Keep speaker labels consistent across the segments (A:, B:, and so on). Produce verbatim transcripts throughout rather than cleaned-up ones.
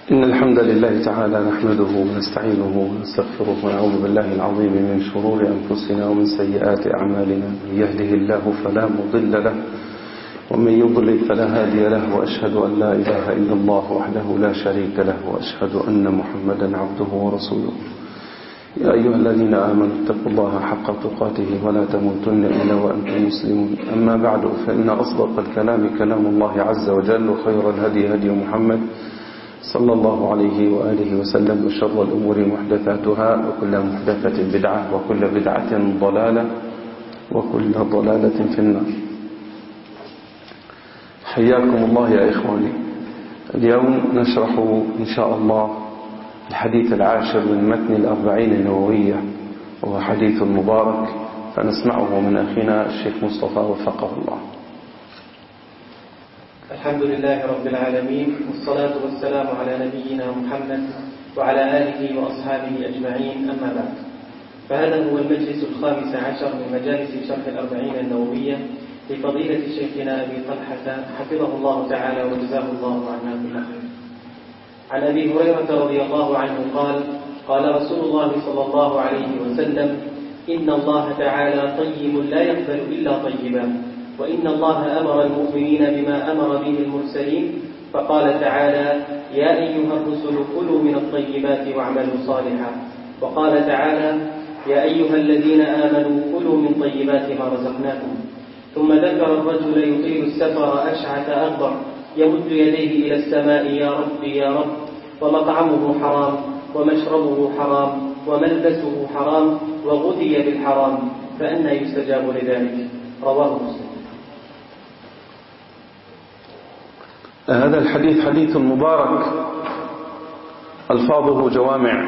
A: إن الحمد لله تعالى نحمده ونستعينه ونستغفره ونعوذ بالله العظيم من شرور أنفسنا ومن سيئات أعمالنا. من يهده الله فلا مضل له ومن يضلل فلا هادي له، وأشهد أن لا إله إلا الله وحده لا شريك له، وأشهد أن محمدا عبده ورسوله. يا أيها الذين آمنوا اتقوا الله حق تقاته ولا تموتن إلا وأنتم مسلمون. أما بعد، فإن أصدق الكلام كلام الله عز وجل، وخير الهدي هدي محمد صلى الله عليه وآله وسلم، وشر الأمور محدثاتها، وكل محدثة بدعة، وكل بدعة ضلالة، وكل ضلالة في النار. حياكم الله يا إخواني. اليوم نشرح إن شاء الله الحديث العاشر من متن الأربعين النووية، وهو حديث مبارك، فنسمعه من أخينا الشيخ مصطفى وفقه الله.
B: الحمد لله رب العالمين، والصلاة والسلام على نبينا محمد وعلى آله وأصحابه أجمعين، أما بعد، فهذا هو المجلس الخامس عشر من مجالس شرح الأربعين النووية لفضيلة شيخنا أبي طلحة حفظه الله تعالى وجزاه الله عنا كل خير. عن أبي هريرة رضي الله عنه قال: قال رسول الله صلى الله عليه وسلم: إن الله تعالى طيب لا يقبل إلا طيبا، وإن الله أمر المؤمنين بما أمر به المرسلين، فقال تعالى: يا أيها الرسل كلوا من الطيبات واعملوا صالحا. وقال تعالى: يا أيها الذين آمنوا كلوا من طيبات ما رزقناكم. ثم ذكر الرجل يطيل السفر أشعث أغبر يمد يديه إلى السماء: يا رب يا رب، ومطعمه حرام، ومشربه حرام، وملبسه حرام، وغذي بالحرام، فأنى يستجاب لذلك؟ رواه مسلم.
A: هذا الحديث حديث مبارك، ألفاظه جوامع.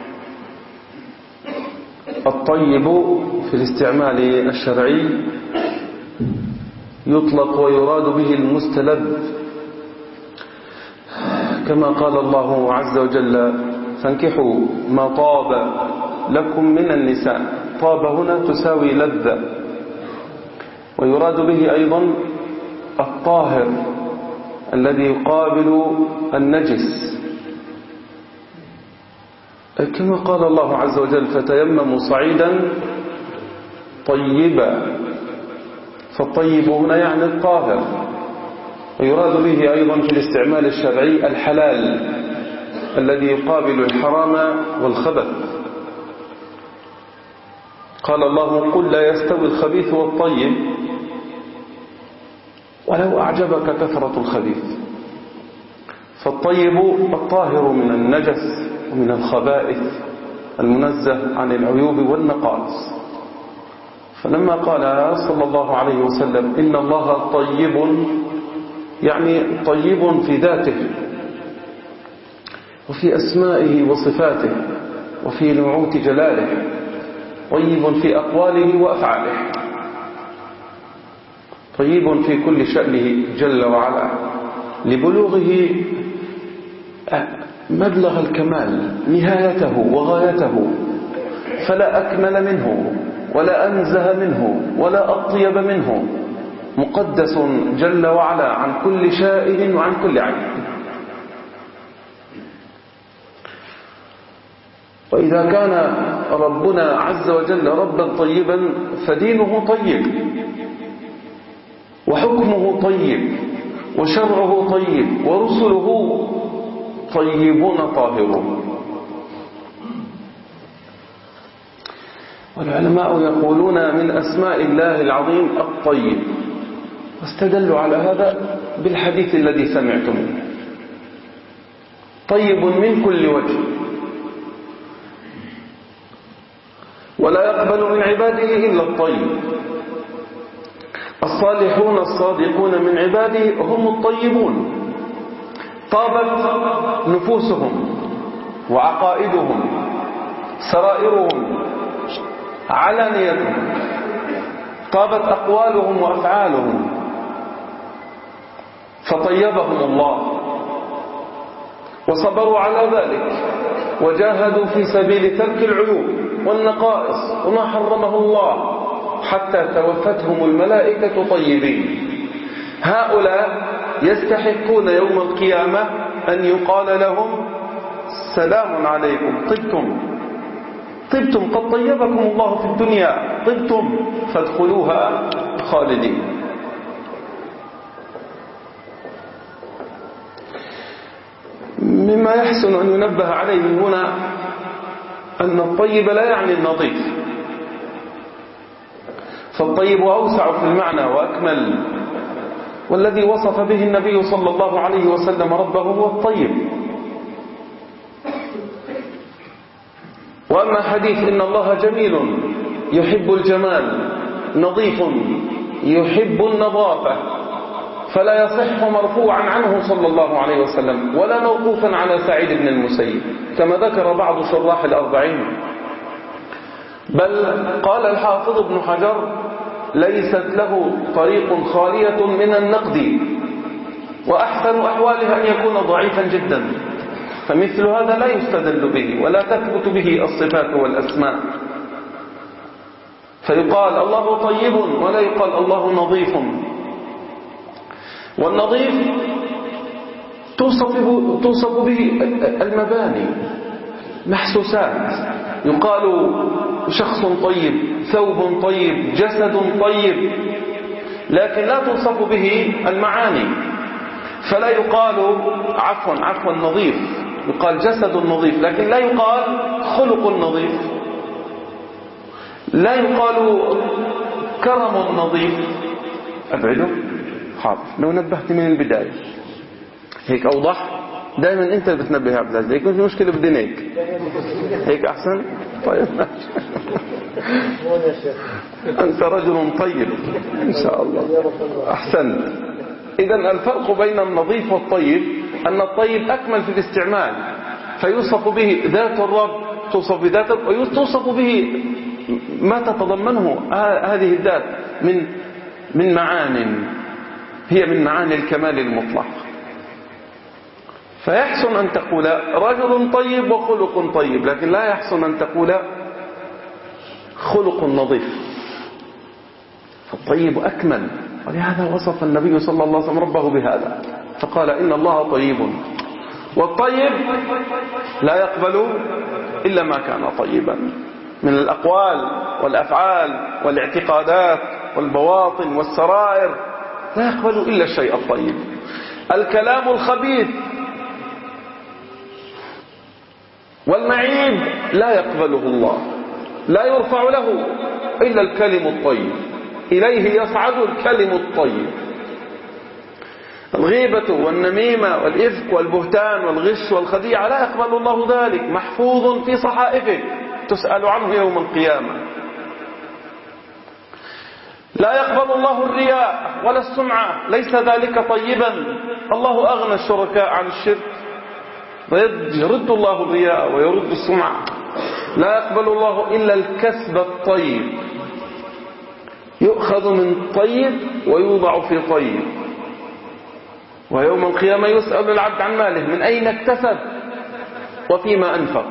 A: الطيب في الاستعمال الشرعي يطلق ويراد به المستلذ، كما قال الله عز وجل: فانكحوا ما طاب لكم من النساء. طاب هنا تساوي لذة. ويراد به أيضا الطاهر الذي يقابل النجس، كما قال الله عز وجل: فتيمموا صعيدا طيبا. فالطيب هنا يعني الطاهر. ويراد به أيضا في الاستعمال الشرعي الحلال الذي يقابل الحرام والخبث. قال الله: قل لا يستوي الخبيث والطيب ولو أعجبك كثرة الخبيث. فالطيب الطاهر من النجس ومن الخبائث، المنزه عن العيوب والنقائص. فلما قال صلى الله عليه وسلم: إن الله طيب، يعني طيب في ذاته وفي أسمائه وصفاته وفي نعوت جلاله، طيب في أقواله وأفعاله، طيب في كل شأنه جل وعلا، لبلوغه مبلغ الكمال، نهايته وغايته، فلا أكمل منه ولا أنزه منه ولا أطيب منه، مقدس جل وعلا عن كل شائن وعن كل عيب. وإذا كان ربنا عز وجل ربا طيبا، فدينه طيب، وحكمه طيب، وشرعه طيب، ورسله طيبون طاهرون. والعلماء يقولون من أسماء الله العظيم الطيب، واستدلوا على هذا بالحديث الذي سمعتم: طيب من كل وجه، ولا يقبل من عباده إلا الطيب. الصالحون الصادقون من عباده هم الطيبون، طابت نفوسهم وعقائدهم، سرائرهم، علانيتهم، طابت أقوالهم وأفعالهم، فطيبهم الله، وصبروا على ذلك، وجاهدوا في سبيل ترك العيوب والنقائص وما حرمه الله، حتى توفتهم الملائكة طيبين. هؤلاء يستحقون يوم القيامة أن يقال لهم سلام عليكم طبتم طبتم قد طيبكم الله في الدنيا طبتم فادخلوها خالدين. مما يحسن أن ينبه عليه من هنا أن الطيب لا يعني النظيف، فالطيب أوسع في المعنى وأكمل، والذي وصف به النبي صلى الله عليه وسلم ربه هو الطيب. وأما حديث إن الله جميل يحب الجمال نظيف يحب النظافة فلا يصح مرفوعا عنه صلى الله عليه وسلم ولا موقوفا على سعيد بن المسيب كما ذكر بعض شراح الأربعين، بل قال الحافظ ابن حجر ليست له طريق خالية من النقد، وأحسن أحواله أن يكون ضعيفا جدا، فمثل هذا لا يستدل به ولا تثبت به الصفات والأسماء، فيقال الله طيب ولا يقال الله نظيف. والنظيف توصف توصف به المباني محسوسات، يقال شخص طيب ثوب طيب جسد طيب، لكن لا توصف به المعاني، فلا يقال عفوا عفوا نظيف، يقال جسد نظيف لكن لا يقال خلق نظيف، لا يقال كرم نظيف. أبعده حاضر لو نبهت من البداية هيك أوضح، دائما أنت اللي بتنبه يا عبد العزيز، يكون في مشكلة بدين هيك هيك أحسن. طيب أنت رجل طيب إن شاء الله أحسنت. إذن الفرق بين النظيف والطيب أن الطيب أكمل في الاستعمال، فيوصف به ذات الرب، توصف بذات ويوصف به ما تتضمنه هذه الذات من من معان هي من معاني الكمال المطلق. فيحسن أن تقول رجل طيب وخلق طيب، لكن لا يحسن أن تقول خلق نظيف، فالطيب أكمل، ولهذا وصف النبي صلى الله عليه وسلم ربه بهذا فقال إن الله طيب، والطيب لا يقبل إلا ما كان طيبا من الأقوال والأفعال والاعتقادات والبواطن والسرائر، لا يقبل إلا الشيء الطيب. الكلام الخبيث والمعيب لا يقبله الله، لا يرفع له إلا الكلم الطيب، إليه يصعد الكلم الطيب. الغيبة والنميمة والإفك والبهتان والغش والخديعة لا يقبل الله ذلك، محفوظ في صحائفه تسأل عنه يوم القيامة. لا يقبل الله الرياء ولا السمعة، ليس ذلك طيبا، الله أغنى الشركاء عن الشرك، يرد الله الرياء ويرد السمعة. لا يقبل الله إلا الكسب الطيب، يؤخذ من طيب ويوضع في طيب، ويوم القيامة يسأل العبد عن ماله من أين اكتسب وفيما أنفق،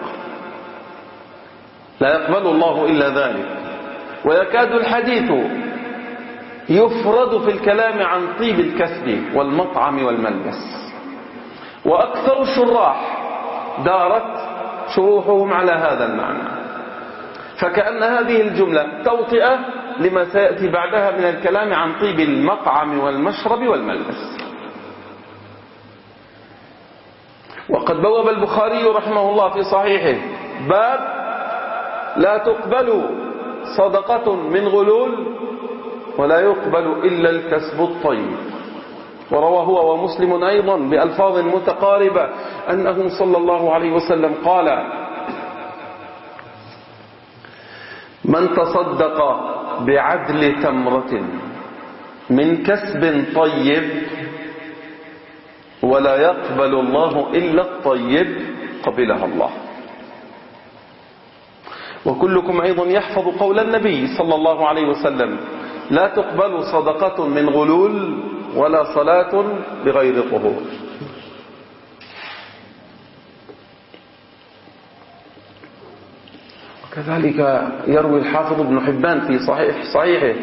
A: لا يقبل الله إلا ذلك. ويكاد الحديث يفرد في الكلام عن طيب الكسب والمطعم والملبس، وأكثر الشراح دارت شروحهم على هذا المعنى، فكأن هذه الجملة توطئة لما سيأتي بعدها من الكلام عن طيب المطعم والمشرب والملبس. وقد بوب البخاري رحمه الله في صحيحه باب لا تقبل صدقة من غلول ولا يقبل إلا الكسب الطيب. وروى هو ومسلم أيضا بألفاظ متقاربة أنه صلى الله عليه وسلم قال: من تصدق بعدل تمرة من كسب طيب ولا يقبل الله إلا الطيب قبلها الله. وكلكم أيضا يحفظ قول النبي صلى الله عليه وسلم: لا تقبل صدقة من غلول ولا صلاة بغير طهور. وكذلك يروي الحافظ ابن حبان في صحيح صحيحه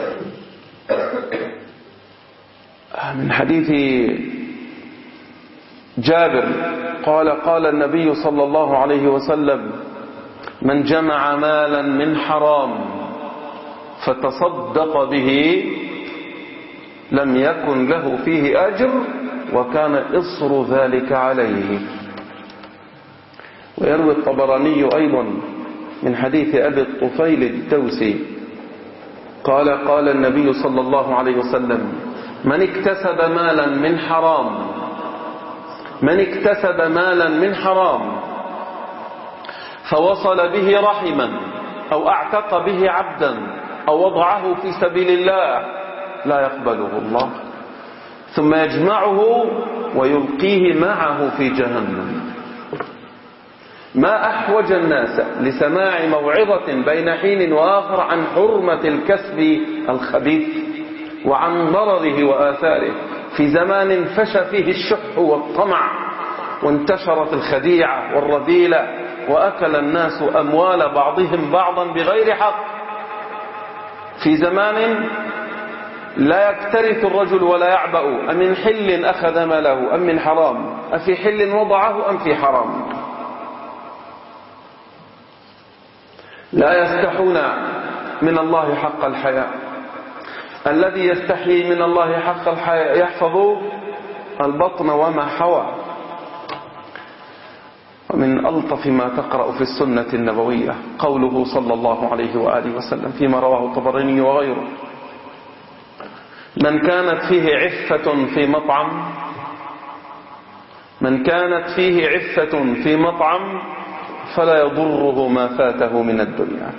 A: من حديث جابر قال قال النبي صلى الله عليه وسلم: من جمع مالا من حرام فتصدق به لم يكن له فيه أجر وكان إصر ذلك عليه. ويروي الطبراني أيضا من حديث أبي الطفيل الدوسي قال قال النبي صلى الله عليه وسلم: من اكتسب مالا من حرام من اكتسب مالا من حرام فوصل به رحما أو اعتق به عبدا أو وضعه في سبيل الله لا يقبله الله، ثم يجمعه ويلقيه معه في جهنم. ما أحوج الناس لسماع موعظة بين حين وآخر عن حرمة الكسب الخبيث وعن ضرره وآثاره في زمان فشى فيه الشح والطمع وانتشرت الخديعة والرذيلة وأكل الناس أموال بعضهم بعضا بغير حق، في زمان لا يكترث الرجل ولا يعبأ: أمن حل أخذ ماله أم من حرام، أفي حل وضعه أم في حرام. لا يستحون من الله حق الحياء. الذي يستحيي من الله حق الحياء يحفظ البطن وما حوى. ومن ألطف ما تقرأ في السنة النبوية قوله صلى الله عليه وآله وسلم فيما رواه الطبراني وغيره: من كانت فيه عفة في مطعم من كانت فيه عفة في مطعم فلا يضره ما فاته من الدنيا.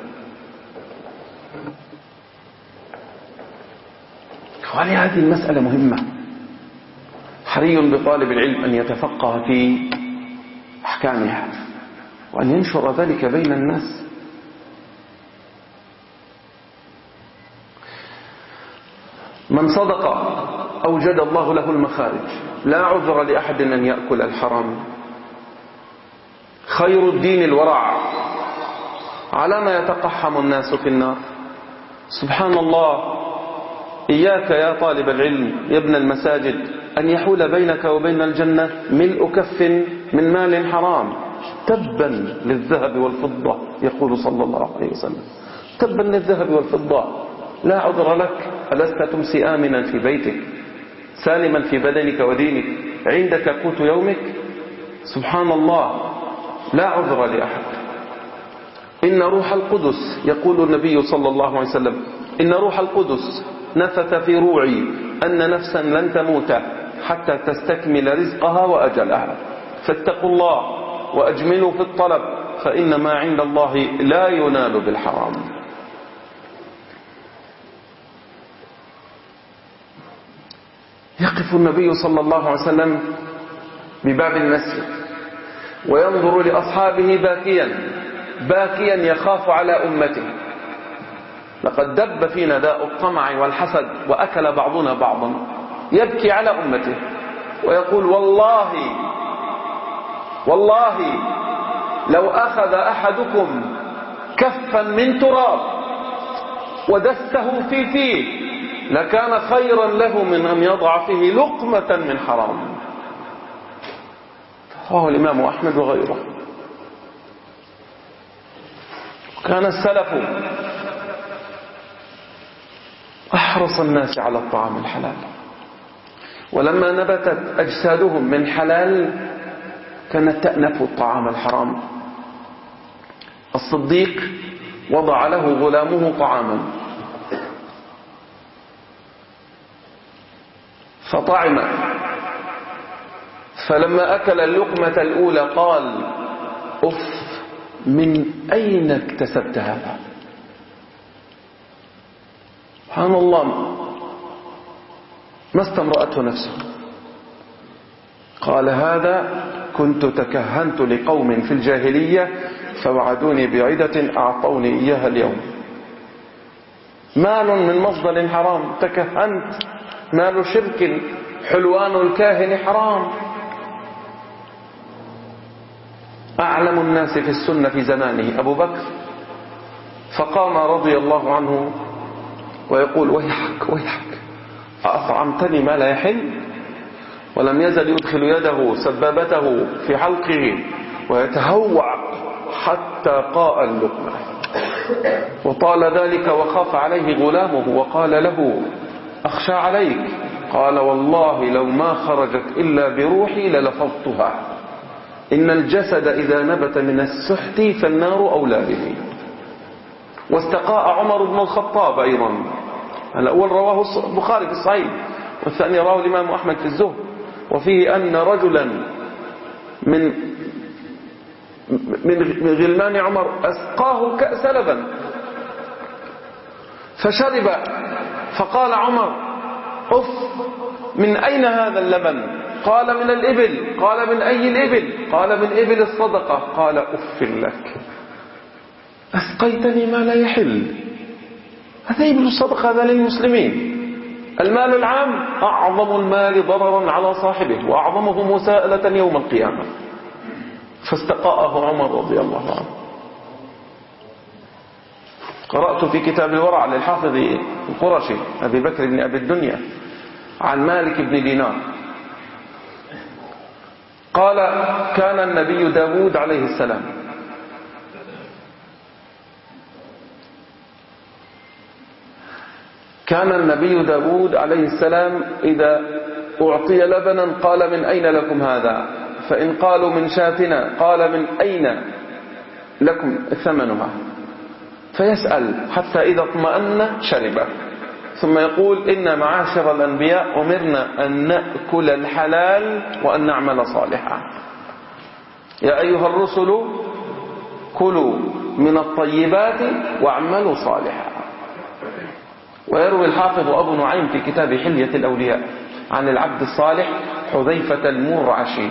A: إخواني، هذه المسألة مهمة، حري بطالب العلم أن يتفقه في أحكامها وأن ينشر ذلك بين الناس. من صدق أوجد الله له المخارج، لا عذر لأحد أن يأكل الحرام. خير الدين الورع، على ما يتقحم الناس في النار. سبحان الله، إياك يا طالب العلم يا ابن المساجد أن يحول بينك وبين الجنة ملء كف من مال حرام. تبا للذهب والفضة، يقول صلى الله عليه وسلم: تبا للذهب والفضة، لا عذر لك. ألست تمسي آمنا في بيتك سالما في بدنك ودينك عندك قوت يومك؟ سبحان الله، لا عذر لأحد. إن روح القدس، يقول النبي صلى الله عليه وسلم: إن روح القدس نفث في روعي أن نفسا لن تموت حتى تستكمل رزقها وأجلها، فاتقوا الله وأجملوا في الطلب فإن ما عند الله لا ينال بالحرام. يقف النبي صلى الله عليه وسلم بباب المسجد وينظر لأصحابه باكيا باكيا يخاف على أمته. لقد دب فينا داء الطمع والحسد وأكل بعضنا بعضا. يبكي على أمته ويقول: والله والله لو أخذ أحدكم كفا من تراب ودسته في فيه لكان خيرا له من أن يضع فيه لقمة من حرام. رواه الإمام أحمد وغيره. كان السلف أحرص الناس على الطعام الحلال، ولما نبتت أجسادهم من حلال كانت تأنف الطعام الحرام. الصديق وضع له غلامه طعاما فطعم، فلما أكل اللقمة الأولى قال: أف، من أين اكتسبت هذا؟ سبحان الله، ما استمرأته نفسه. قال: هذا كنت تكهنت لقوم في الجاهلية فوعدوني بعدة أعطوني إياها اليوم. مال من مصدر حرام تكهنت، مال شرك، حلوان الكاهن حرام. أعلم الناس في السنة في زمانه أبو بكر، فقام رضي الله عنه ويقول: ويحك ويحك، أطعمتني ما لا يحل؟ ولم يزل يدخل يده سبابته في حلقه ويتهوع حتى قاء اللقمة. وطال ذلك وخاف عليه غلامه وقال له: أخشى عليك. قال: والله لو ما خرجت إلا بروحي للفظتها. إن الجسد إذا نبت من السحت فالنار أولى به. واستقاء عمر بن الخطاب أيضا. الأول رواه البخاري في الصحيح، والثاني رواه الإمام أحمد في الزهد، وفيه أن رجلا من من غلمان عمر أسقاه كأس لبن فشرب، فقال عمر: أف، من أين هذا اللبن؟ قال: من الإبل. قال: من أي الإبل؟ قال: من إبل الصدقة. قال: أف لك، أسقيتني ما لا يحل. هذا إبل الصدقة، هذا للمسلمين. المال العام أعظم المال ضررا على صاحبه وأعظمه مساءلة يوم القيامة. فاستقاءه عمر رضي الله عنه. قرأت في كتاب الورع للحافظ القرشي أبي بكر بن أبي الدنيا عن مالك بن دينار قال: كان النبي داود عليه السلام كان النبي داود عليه السلام إذا أعطي لبنا قال: من أين لكم هذا؟ فإن قالوا: من شاتنا، قال: من أين لكم ثمنها؟ فيسأل حتى إذا اطمأن شربه، ثم يقول: إن معاشر الأنبياء أمرنا أن نأكل الحلال وأن نعمل صالحا. يا أيها الرسل كلوا من الطيبات واعملوا صالحا. ويروي الحافظ أبو نعيم في كتاب حلية الأولياء عن العبد الصالح حذيفة المرعشي،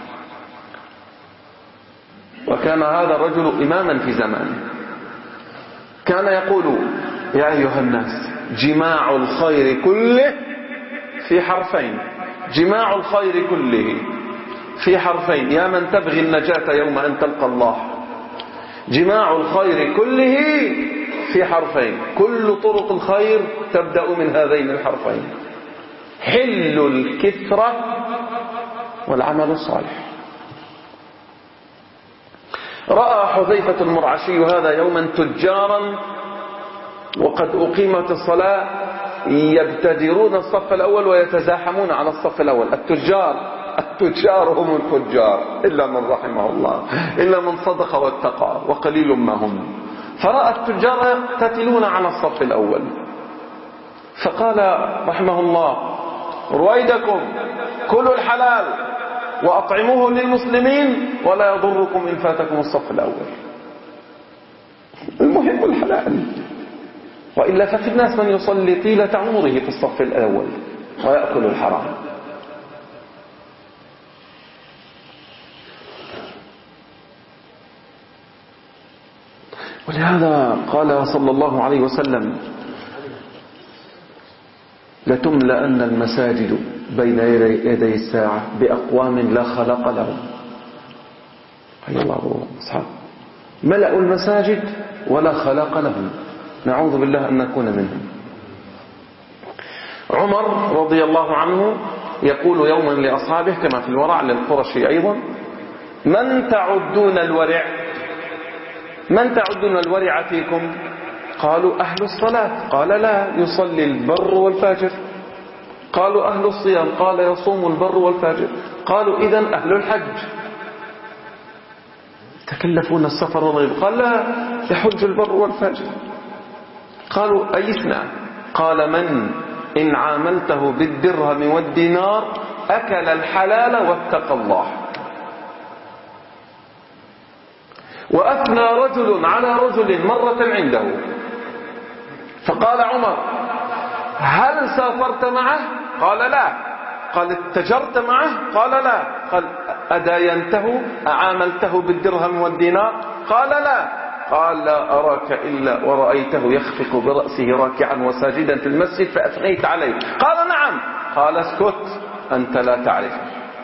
A: وكان هذا الرجل إماما في زمانه، كان يقول: يا أيها الناس، جماع الخير كله في حرفين. جماع الخير كله في حرفين، يا من تبغي النجاة يوم أن تلقى الله. جماع الخير كله في حرفين، كل طرق الخير تبدأ من هذين الحرفين: حل الكثرة والعمل الصالح. رأى حذيفة المرعشي هذا يوما تجارا وقد أقيمت الصلاة يبتدرون الصف الأول ويتزاحمون على الصف الأول. التجار التجار هم الفجار إلا من رحمه الله، إلا من صدق واتقى، وقليل ما هم. فرأى التجار يقتتلون على الصف الأول، فقال رحمه الله: رويدكم، كلوا الحلال وأطعموه للمسلمين ولا يضركم إن فاتكم الصف الأول. المهم الحلال، وإلا ففي الناس من يصلي طيلة عمره في الصف الأول ويأكل الحرام. ولهذا قال صلى الله عليه وسلم: لتملأن المساجد بين يدي الساعة بأقوام لا خلق لهم. حي الله أصحاب، ملأوا المساجد ولا خلق لهم، نعوذ بالله أن نكون منهم. عمر رضي الله عنه يقول يوما لأصحابه كما في الورع للقرشي أيضا: من تعدون الورع؟ من تعدون الورع فيكم؟ قالوا: أهل الصلاة. قال: لا، يصلي البر والفاجر. قالوا: أهل الصيام. قال: يصوم البر والفاجر. قالوا: إذن أهل الحج. تكلفون السفر والغيب. قال: لا، يحج البر والفاجر. قالوا: أيسنا؟ قال: من إن عاملته بالدرهم والدينار أكل الحلال واتقى الله. وأثنى رجل على رجل مرة عنده، فقال عمر: هل سافرت معه؟ قال: لا. قال: اتجرت معه؟ قال: لا. قال: أداينته؟ أعاملته بالدرهم والدينار؟ قال: لا. قال: لا أراك إلا ورأيته يخفق برأسه راكعا وساجدا في المسجد فأثنيت عليه. قال: نعم. قال: اسكت، أنت لا تعرف.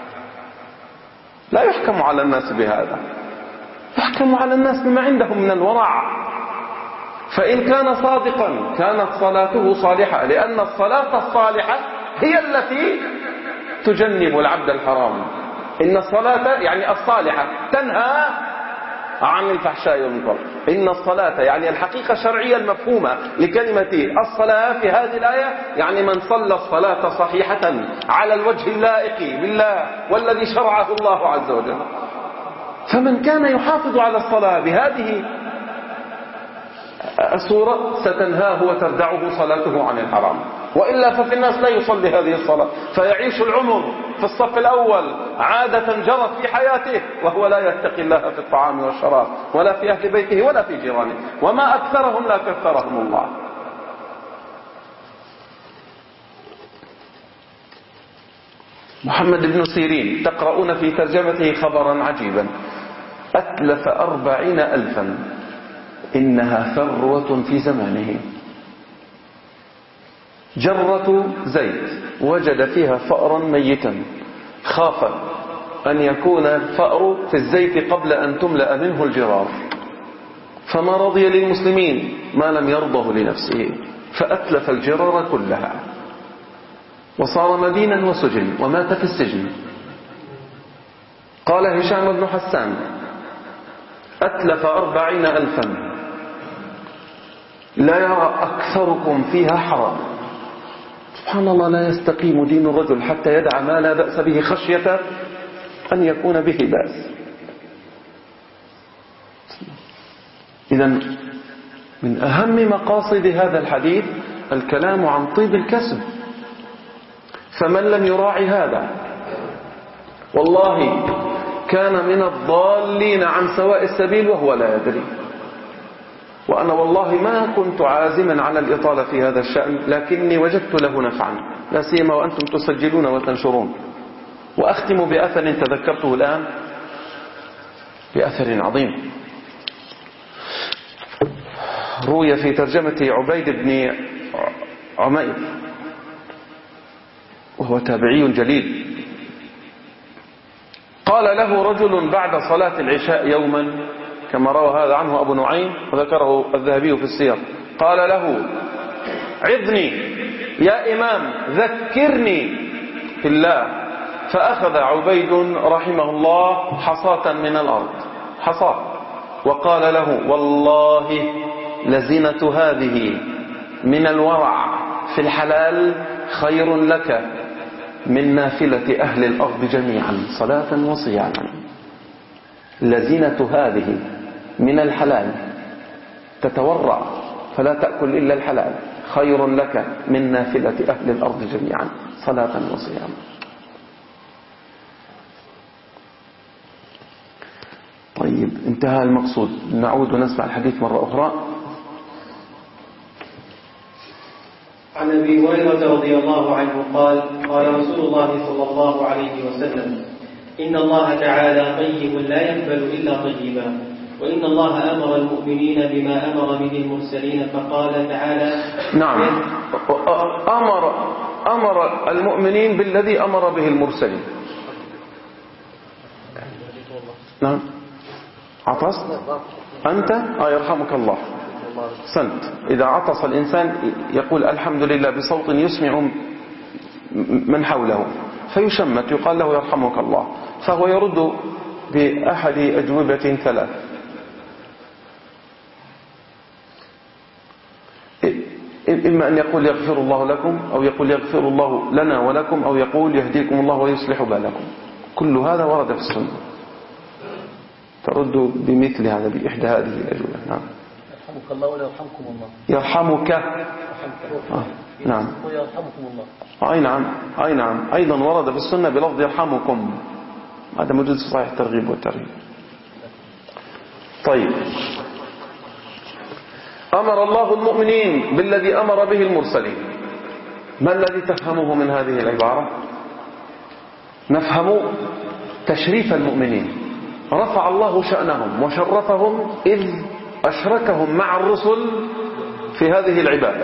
A: لا يحكم على الناس بهذا، يحكم على الناس بما عندهم من الورع. فإن كان صادقا كانت صلاته صالحة، لأن الصلاة الصالحة هي التي تجنب العبد الحرام. إن الصلاة يعني الصالحة تنهى عن الفحشاء والمنكر. إن الصلاة يعني الحقيقة الشرعية المفهومة لكلمة الصلاة في هذه الآية يعني من صلى الصلاة صحيحة على الوجه اللائق بالله والذي شرعه الله عز وجل. فمن كان يحافظ على الصلاة بهذه الصورة ستنهاه وتردعه صلاته عن الحرام. وإلا ففي الناس لا يصلي هذه الصلاة فيعيش العمر في الصف الأول عادة جرت في حياته وهو لا يتقي الله في الطعام والشراب ولا في أهل بيته ولا في جيرانه، وما أكثرهم لا كثرهم الله. محمد بن سيرين تقرؤون في ترجمته خبرا عجيبا: أتلف أربعين ألفا، إنها ثروة في زمانه. جرة زيت وجد فيها فأرا ميتا، خاف أن يكون الفأر في الزيت قبل أن تملأ منه الجرار، فما رضي للمسلمين ما لم يرضه لنفسه، فأتلف الجرار كلها وصار مدينا وسجن ومات في السجن. قال هشام بن حسان: أتلف أربعين ألفا لا يرى أكثركم فيها حرام. سبحان الله، لا يستقيم دين الرجل حتى يدع ما لا بأس به خشية أن يكون به بأس. إذن من أهم مقاصد هذا الحديث الكلام عن طيب الكسب، فمن لم يراعي هذا والله كان من الضالين عن سواء السبيل وهو لا يدري. وأنا والله ما كنت عازما على الإطالة في هذا الشأن، لكني وجدت له نفعا، لا سيما وأنتم تسجلون وتنشرون. وأختم بأثر تذكرته الآن، بأثر عظيم روي في ترجمة عبيد بن عمير، وهو تابعي جليل. قال له رجل بعد صلاة العشاء يوما، كما روى هذا عنه أبو نعيم وذكره الذهبي في السير، قال له: عظني يا إمام، ذكرني في الله. فأخذ عبيد رحمه الله حصاة من الأرض، حصاة، وقال له: والله لزنة هذه من الورع في الحلال خير لك من نافلة أهل الأرض جميعا صلاة وصياما. لزنة هذه من الحلال، تتورع فلا تأكل إلا الحلال، خير لك من نافلة أهل الأرض جميعا صلاة وصياما. طيب، انتهى المقصود. نعود ونسمع الحديث مرة أخرى.
B: عن أبي هريرة رضي الله عنه قال: قال رسول الله صلى الله عليه وسلم: إن الله تعالى طيب لا يقبل إلا طيبا، وإن الله أمر المؤمنين بما أمر به المرسلين، فقال تعالى:
A: نعم، أمر أمر المؤمنين بالذي أمر به المرسلين. نعم، عطست أنت؟ آه يرحمك الله. سنت. إذا عطس الإنسان يقول الحمد لله بصوت يسمع من حوله، فيشمت يقال له يرحمك الله، فهو يرد بأحد أجوبة ثلاث: إما أن يقول يغفر الله لكم، أو يقول يغفر الله لنا ولكم، أو يقول يهديكم الله ويصلح بالكم. كل هذا ورد في السنة، ترد بمثل هذا، بإحدى هذه الأجوبة. نعم.
C: يرحمك الله ولا يرحمكم الله.
A: يرحمك. آه. نعم.
C: ويرحمكم الله.
A: أي نعم، أي نعم، أيضا ورد في السنة بلفظ يرحمكم، هذا موجود في صحيح الترغيب والترهيب. طيب، أمر الله المؤمنين بالذي أمر به المرسلين. ما الذي تفهمه من هذه العبارة؟ نفهم تشريف المؤمنين، رفع الله شأنهم وشرفهم إذ أشركهم مع الرسل في هذه العبادة.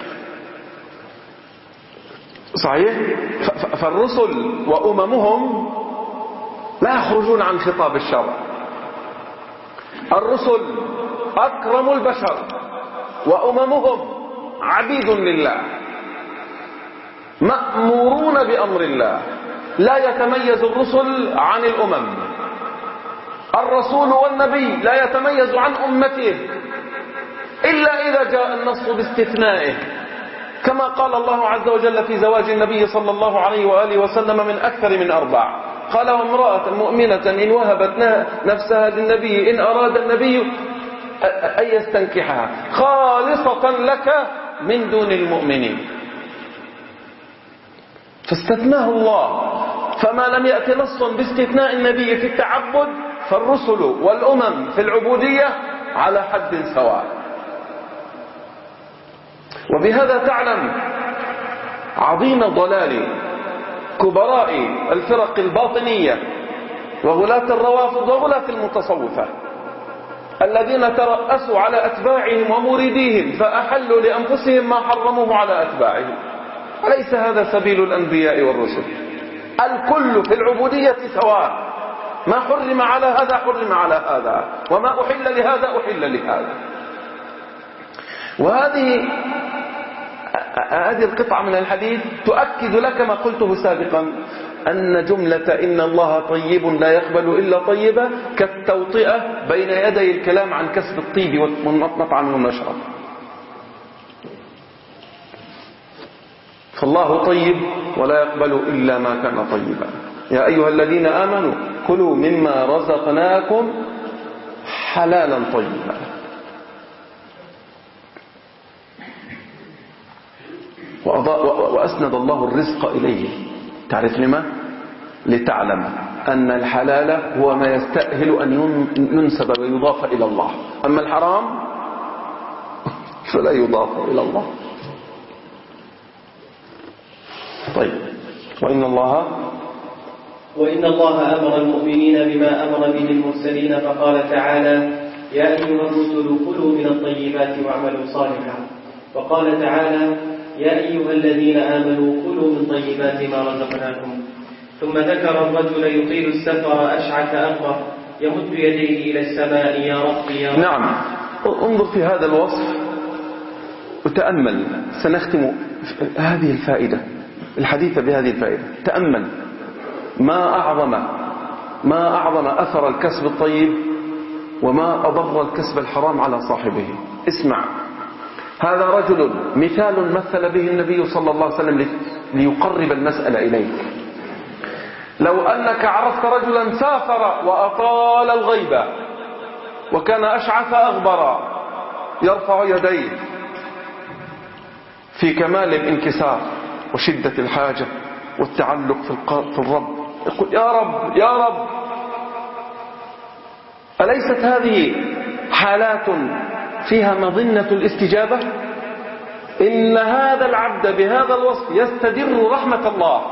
A: صحيح؟ فالرسل وأممهم لا يخرجون عن خطاب الشرع. الرسل أكرم البشر وأممهم عبيد لله، مأمورون بأمر الله، لا يتميز الرسل عن الأمم. الرسول والنبي لا يتميز عن أمته إلا إذا جاء النص باستثنائه، كما قال الله عز وجل في زواج النبي صلى الله عليه وآله وسلم من أكثر من أربع. قال: وامرأة مؤمنة إن وهبت نفسها للنبي إن أراد النبي أن يستنكحها خالصة لك من دون المؤمنين. فاستثناه الله. فما لم يأت نص باستثناء النبي في التعبد فالرسل والأمم في العبودية على حد سواء. وبهذا تعلم عظيم ضلال كبراء الفرق الباطنية وغلاة الروافض وغلاة المتصوفة الذين ترأسوا على أتباعهم ومريديهم فأحلوا لأنفسهم ما حرموه على أتباعهم. أليس هذا سبيل الأنبياء والرسل؟ الكل في العبودية سواء، ما حرم على هذا حرم على هذا، وما أحل لهذا أحل لهذا. وهذه هذه القطعة من الحديث تؤكد لك ما قلته سابقا، أن جملة إن الله طيب لا يقبل إلا طيبا كالتوطئة بين يدي الكلام عن كسب الطيب والمطعم والمشرب. فالله طيب ولا يقبل إلا ما كان طيبا. يا أيها الذين آمنوا كلوا مما رزقناكم حلالا طيبا. وأسند الله الرزق إليه. تعرف لما؟ لتعلم أن الحلال هو ما يستأهل أن ينسب ويضاف إلى الله، أما الحرام فلا يضاف إلى الله. طيب. وإن الله
B: وإن الله أمر المؤمنين بما أمر به المرسلين فقال تعالى: يا أيها الرسل كلوا من الطيبات واعملوا صالحا. وقال تعالى: يا أيها الذين آمنوا كلوا من طيبات ما رزقناكم. ثم ذكر الرجل يطيل السفر أشعث أغبر يمد يديه إلى السماء: يا رب يا رب.
A: نعم. انظر في هذا الوصف وتأمل. سنختم هذه الفائدة الحديث بهذه الفائدة. تأمل ما أعظم ما أعظم أثر الكسب الطيب وما أضر الكسب الحرام على صاحبه. اسمع، هذا رجل مثال مثل به النبي صلى الله عليه وسلم ليقرب المسألة إليك. لو أنك عرفت رجلا سافر وأطال الغيبة وكان أشعث أغبر يرفع يديه في كمال الانكسار وشدة الحاجة والتعلق في الرب، يقول: يا رب يا رب. أليست هذه حالات فيها مظنة الاستجابة؟ إن هذا العبد بهذا الوصف يستدر رحمة الله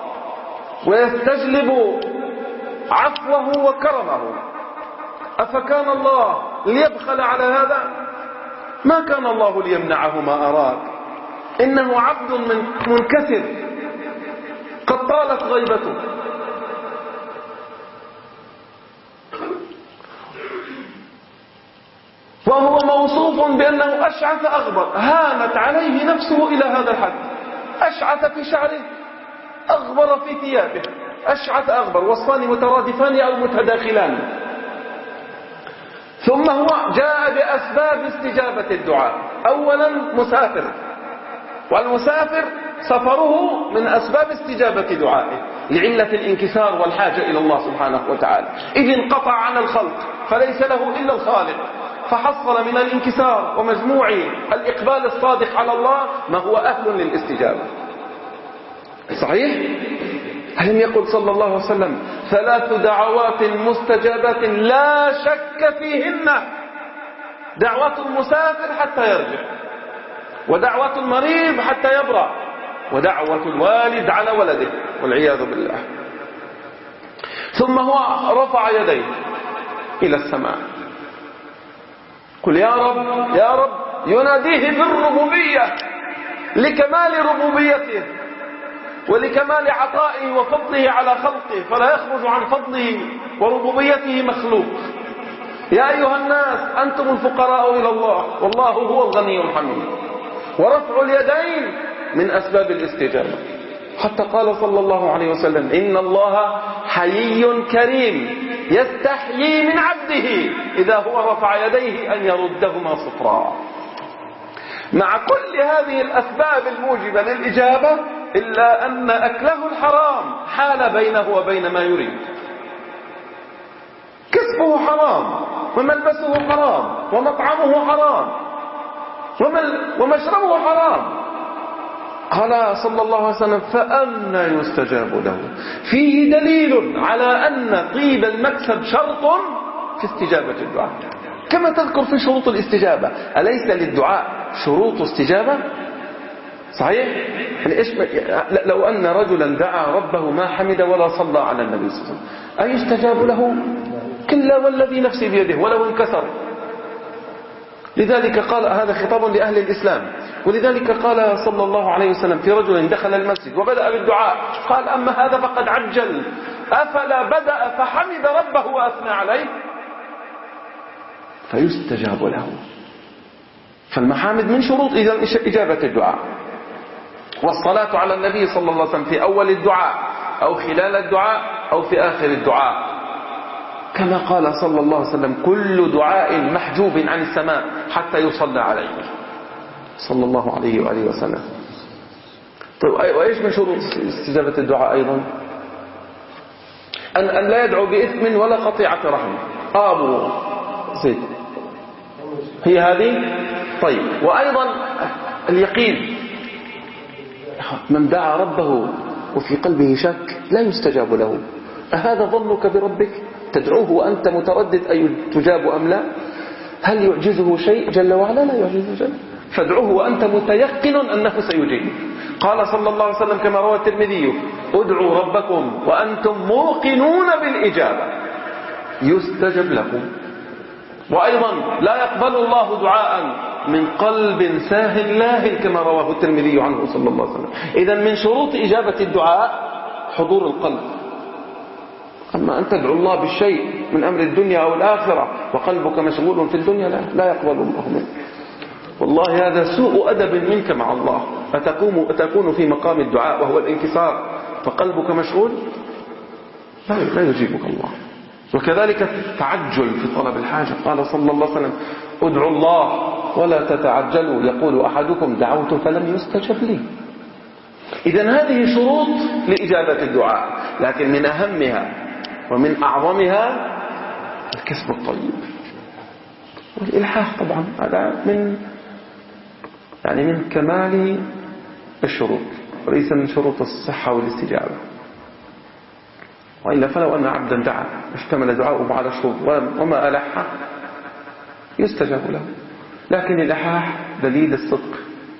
A: ويستجلب عفوه وكرمه. أفكان الله ليبخل على هذا؟ ما كان الله ليمنعه ما أراد. إنه عبد من منكسر قد طالت غيبته. وهو موصوف بأنه أشعث أغبر، هانت عليه نفسه إلى هذا الحد. أشعث في شعره، أغبر في ثيابه. أشعث أغبر، وصفان مترادفان أو متداخلان. ثم هو جاء بأسباب استجابة الدعاء. أولا مسافر، والمسافر سفره من أسباب استجابة دعائه لعلة الانكسار والحاجة إلى الله سبحانه وتعالى، إذ انقطع عن الخلق فليس له إلا الخالق، فحصل من الانكسار ومجموع الإقبال الصادق على الله ما هو أهل للاستجابة. صحيح؟ هل يقول صلى الله عليه وسلم: ثلاث دعوات مستجابات لا شك فيهن: دعوة المسافر حتى يرجع، ودعوة المريض حتى يبرأ، ودعوة الوالد على ولده والعياذ بالله. ثم هو رفع يديه إلى السماء، قل يا رب يا رب، يناديه بالربوبية لكمال ربوبيته ولكمال عطائه وفضله على خلقه، فلا يخرج عن فضله وربوبيته مخلوق. يا أيها الناس أنتم الفقراء إلى الله والله هو الغني الحميد. ورفع اليدين من أسباب الاستجابة. حتى قال صلى الله عليه وسلم إن الله حيي كريم يستحيي من عبده إذا هو رفع يديه أن يردهما صفرا. مع كل هذه الأسباب الموجبة للإجابة إلا أن أكله الحرام حال بينه وبين ما يريد. كسبه حرام وملبسه حرام ومطعمه حرام ومشربه حرام. قال صلى الله عليه وسلم فأنى يستجاب له. فيه دليل على أن طيب المكسب شرط في استجابة الدعاء، كما تذكر في شروط الاستجابة. أليس للدعاء شروط استجابة؟ صحيح؟ يعني إيش لو أن رجلا دعا ربه ما حمد ولا صلى على النبي صلى الله عليه وسلم أيستجاب له؟ كلا والذي نفسي بيده ولو انكسر. لذلك قال هذا خطاب لأهل الإسلام. ولذلك قال صلى الله عليه وسلم في رجل دخل المسجد وبدأ بالدعاء قال أما هذا فقد عجل أفلا بدأ فحمد ربه وأثنى عليه فيستجاب له. فالمحامد من شروط إجابة الدعاء. والصلاة على النبي صلى الله عليه وسلم في أول الدعاء أو خلال الدعاء أو في آخر الدعاء، كما قال صلى الله عليه وسلم كل دعاء محجوب عن السماء حتى يصلى عليه صلى الله عليه وآله وسلم. طيب وإيش من شروط استجابة الدعاء أيضا؟ أن, أن لا يدعو بإثم ولا قطيعة رحم. آبو زيد هي هذه. طيب وأيضا اليقين. من دعا ربه وفي قلبه شك لا يستجاب له. أهذا ظنك بربك؟ تدعوه وأنت متردد أن تجاب أم لا؟ هل يعجزه شيء جل وعلا؟ لا يعجزه شيء. فادعوه وأنت متيقن أنه سيجيب. قال صلى الله عليه وسلم كما روى الترمذي ادعوا ربكم وأنتم موقنون بالإجابة يستجب لكم. وأيضا لا يقبل الله دعاء من قلب ساهل لاهل كما رواه الترمذي عنه صلى الله عليه وسلم. إذن من شروط إجابة الدعاء حضور القلب. أما أن تدعو الله بالشيء من أمر الدنيا أو الآخرة وقلبك مشغول في الدنيا لا, لا يقبل الله منك. والله هذا سوء أدب منك مع الله. أتقوم أتكون في مقام الدعاء وهو الانكسار فقلبك مشغول؟ لا, لا يجيبك الله. وكذلك تعجل في طلب الحاجة. قال صلى الله عليه وسلم ادعوا الله ولا تتعجلوا يقول أحدكم دعوت فلم يستجب لي. إذن هذه شروط لإجابة الدعاء، لكن من أهمها ومن أعظمها الكسب الطيب والإلحاح. طبعا هذا من يعني من كمال الشروط وليس من شروط الصحة والاستجابة. وإلا فلو أن عبدا دعا اشتمل دعاؤه على شروط وما ألح يستجاب له. لكن الإلحاح دليل الصدق.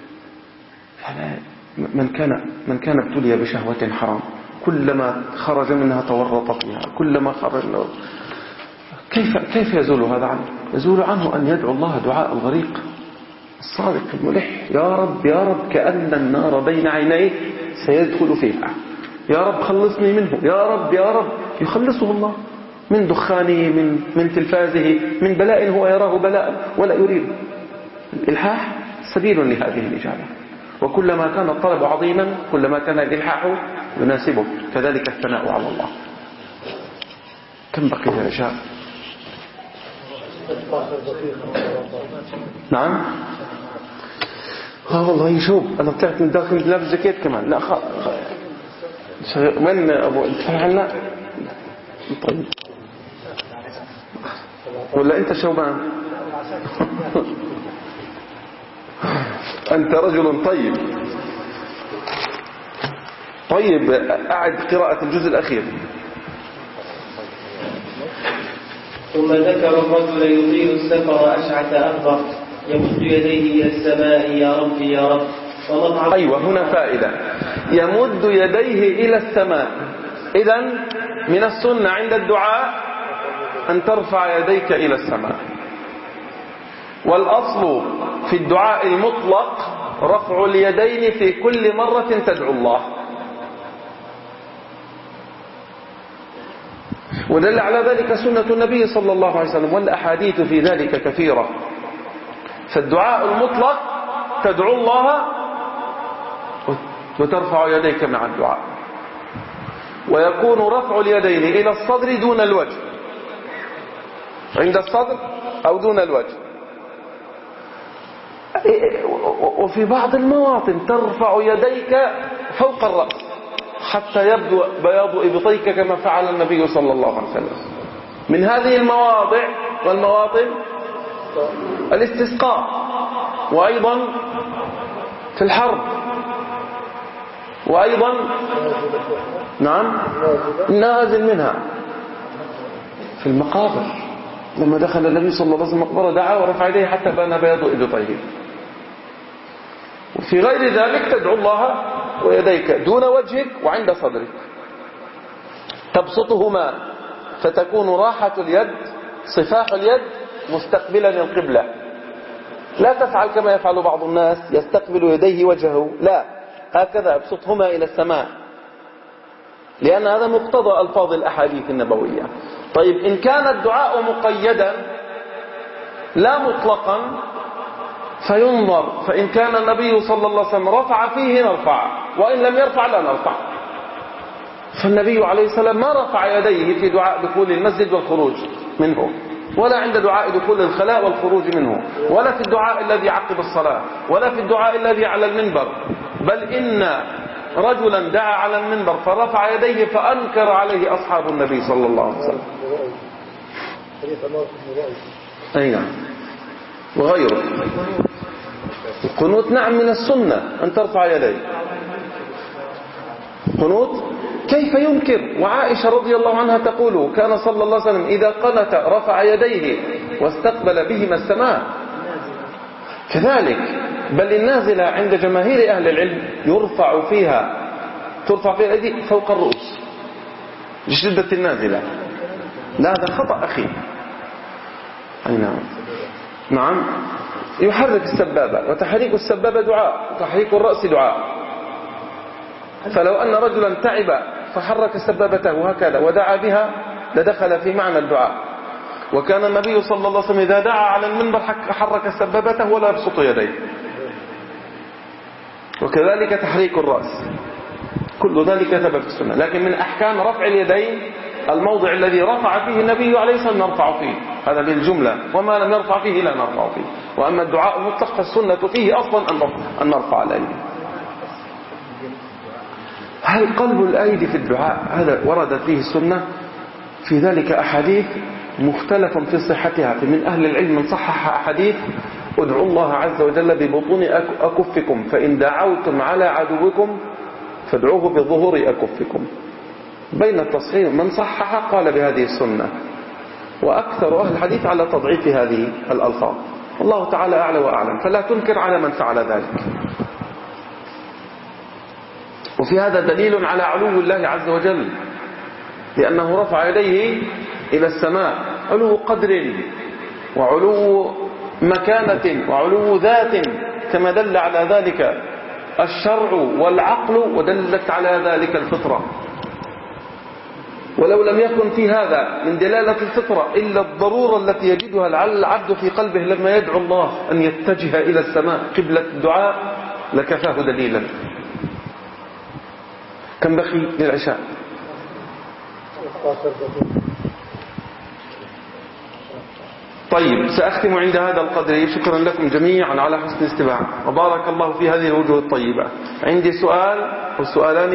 A: من كان من كان ابتلي بشهوة حرام كلما خرج منها تورط فيها كلما خرج منها كيف كيف يزول هذا عنه؟ يزول عنه أن يدعو الله دعاء الغريق الصادق الملح. يا رب يا رب كأن النار بين عينيه سيدخل فيها. يا رب خلصني منه. يا رب يا رب يخلصه الله من دخانه من من تلفازه من بلاء هو يراه بلاء ولا يريد. الإلحاح سبيل لهذه الإجابة. وكلما كان الطلب عظيما كلما كان الإلحاح يناسبه. كذلك الثناء على الله. كم بقي يا شاب؟ نعم. اه والله شوف انا طلعت من داخل لابس جاكيت كمان. لا خ... وين ابو فعلنا؟ طيب ولا انت شوبان؟ انت رجل طيب. طيب أعد قراءة الجزء الأخير.
B: ثم ذكر الرجل يطيل السفر أشعث أغبر يمد يديه إلى السماء يا رب يا رب.
A: أيوة هنا فائدة. يمد يديه إلى السماء. إذن من السنة عند الدعاء أن ترفع يديك إلى السماء. والأصل في الدعاء المطلق رفع اليدين في كل مرة تدعو الله. ودل على ذلك سنة النبي صلى الله عليه وسلم والأحاديث في ذلك كثيرة. فالدعاء المطلق تدعو الله وترفع يديك مع الدعاء. ويكون رفع اليدين إلى الصدر دون الوجه، عند الصدر أو دون الوجه. وفي بعض المواطن ترفع يديك فوق الرأس حتى يبدو بياض إبطيك كما فعل النبي صلى الله عليه وسلم. من هذه المواضع والمواطن الاستسقاء، وأيضا في الحرب، وأيضا نعم نازل منها في المقابر. لما دخل النبي صلى الله عليه وسلم المقبرة دعا ورفع يديه حتى بان بياض إبطيه. وفي غير ذلك تدعو الله ويديك دون وجهك وعند صدرك، تبسطهما فتكون راحة اليد صفاح اليد مستقبلا القبلة. لا تفعل كما يفعل بعض الناس يستقبل يديه وجهه، لا، هكذا ابسطهما إلى السماء، لأن هذا مقتضى ألفاظ الأحاديث النبوية. طيب إن كان الدعاء مقيدا لا مطلقا فينظر، فإن كان النبي صلى الله عليه وسلم رفع فيه نرفع، وإن لم يرفع لا نرفع. فالنبي عليه السلام ما رفع يديه في دعاء دخول المسجد والخروج منه، ولا عند دعاء دخول الخلاء والخروج منه، ولا في الدعاء الذي عقب الصلاة، ولا في الدعاء الذي على المنبر. بل إن رجلا دعا على المنبر فرفع يديه فأنكر عليه أصحاب النبي صلى الله عليه وسلم. أي نعم، وغيره. القنوت نعم من السنة أن ترفع يديه. قنوت كيف ينكر؟ وعائشة رضي الله عنها تقول كان صلى الله عليه وسلم إذا قنت رفع يديه واستقبل بهما السماء. كذلك بل النازلة عند جماهير أهل العلم يرفع فيها ترفع فيها الأيدي فوق الرؤوس لشدة النازلة. لا، هذا خطأ أخي. أي نعم نعم يحرك السبابة، وتحريك السبابة دعاء، وتحريك الرأس دعاء. فلو أن رجلا تعب فحرك سبابته هكذا ودعا بها لدخل في معنى الدعاء. وكان النبي صلى الله عليه وسلم إذا دعا على المنبر حرك سبابته ولا يبسط يديه. وكذلك تحريك الرأس، كل ذلك ثبت في السنة. لكن من أحكام رفع اليدين الموضع الذي رفع فيه النبي عليه الصلاة والسلام نرفع فيه، هذا بالجملة، وما لم نرفع فيه لا نرفع فيه. وأما الدعاء المطلق فالسنة فيه أصلا أن نرفع الأيدي. هل قلب الأيدي في الدعاء هذا وردت فيه السنة؟ في ذلك أحاديث مختلف في صحتها. من أهل العلم من صحح أحاديث ادعوا الله عز وجل ببطون أكفكم فإن دعوتم على عدوكم فادعوه بظهور أكفكم. بين التصحيح من صحح قال بهذه السنة، وأكثر أهل الحديث على تضعيف هذه الألفاظ. الله تعالى أعلى وأعلم، فلا تنكر على من فعل ذلك. وفي هذا دليل على علو الله عز وجل، لأنه رفع يديه إلى السماء، علو قدر وعلو مكانة وعلو ذات، كما دل على ذلك الشرع والعقل، ودلت على ذلك الفطرة. ولو لم يكن في هذا من دلالة الفطرة إلا الضرورة التي يجدها العبد في قلبه لما يدعو الله أن يتجه إلى السماء قبلة الدعاء لكفاه دليلا. كم بقي للعشاء؟ طيب سأختم عند هذا القدر. شكرا لكم جميعا على حسن الاستماع، وبارك الله في هذه الوجوه الطيبة. عندي سؤال والسؤالان